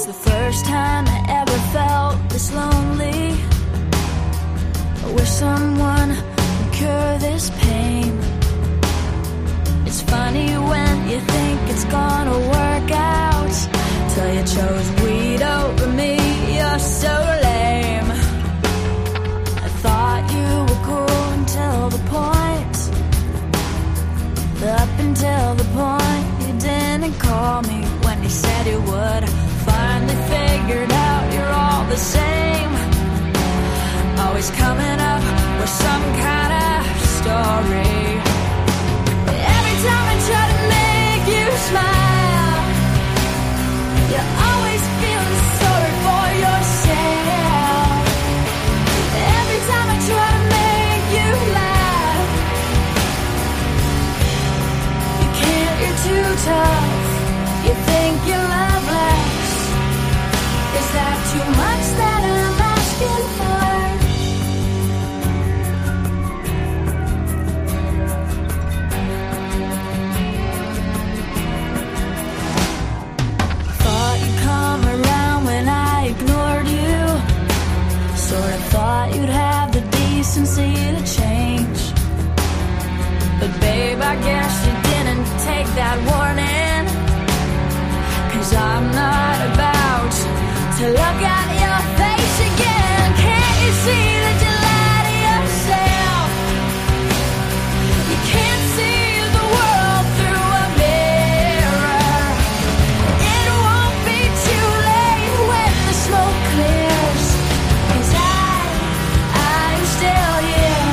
the first time I ever felt this lonely. I wish someone would cure this pain. It's funny when you think it's gonna work out, till you chose weed over me. You're so lame. I thought you were cool until the point, up until the point you didn't call me when you said you would. Finally figured out you're all the same, always coming up with some kind of story. Every time I try to make you smile, you're always feeling sorry for yourself. Every time I try to make you laugh, you can't, you're too tough. You think you're loveless. Is that too much that I'm asking for? Thought you'd come around when I ignored you. Sort of thought you'd have the decency to change. But babe, I guess you didn't take that warning. 'Cause I'm not about to look at your face again. Can't you see that you lie to yourself? You can't see the world through a mirror. It won't be too late when the smoke clears. 'Cause I'm still here.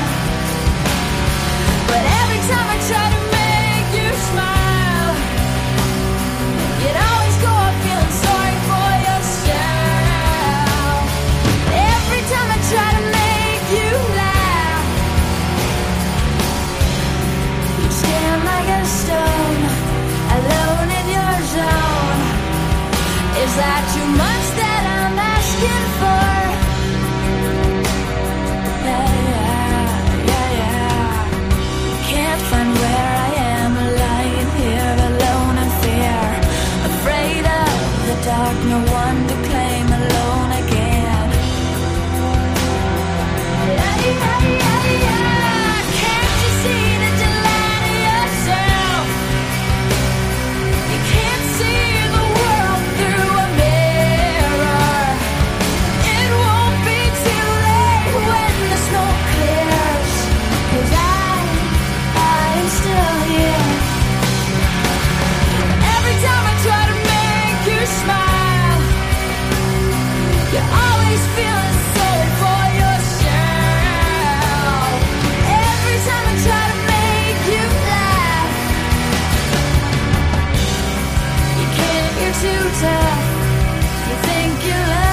But every time I try to make you smile, you'd always go up feeling sorry for yourself. Every time I try to make you laugh, you stand like a stone, alone in your zone. Is that too much that I'm asking for? Yeah, yeah, yeah, yeah. Can't find where I am, lying here alone in fear, afraid of the dark, no one to claim, alone again. Yeah, yeah, yeah, yeah. Can't you see that you lie to yourself? You can't see the world through a mirror. It won't be too late when the smoke clears. 'Cause I'm still here. Every time I try to make you smile, you're always feeling sorry for yourself. Every time I try to make you laugh, you can't, you're too tough. You think you're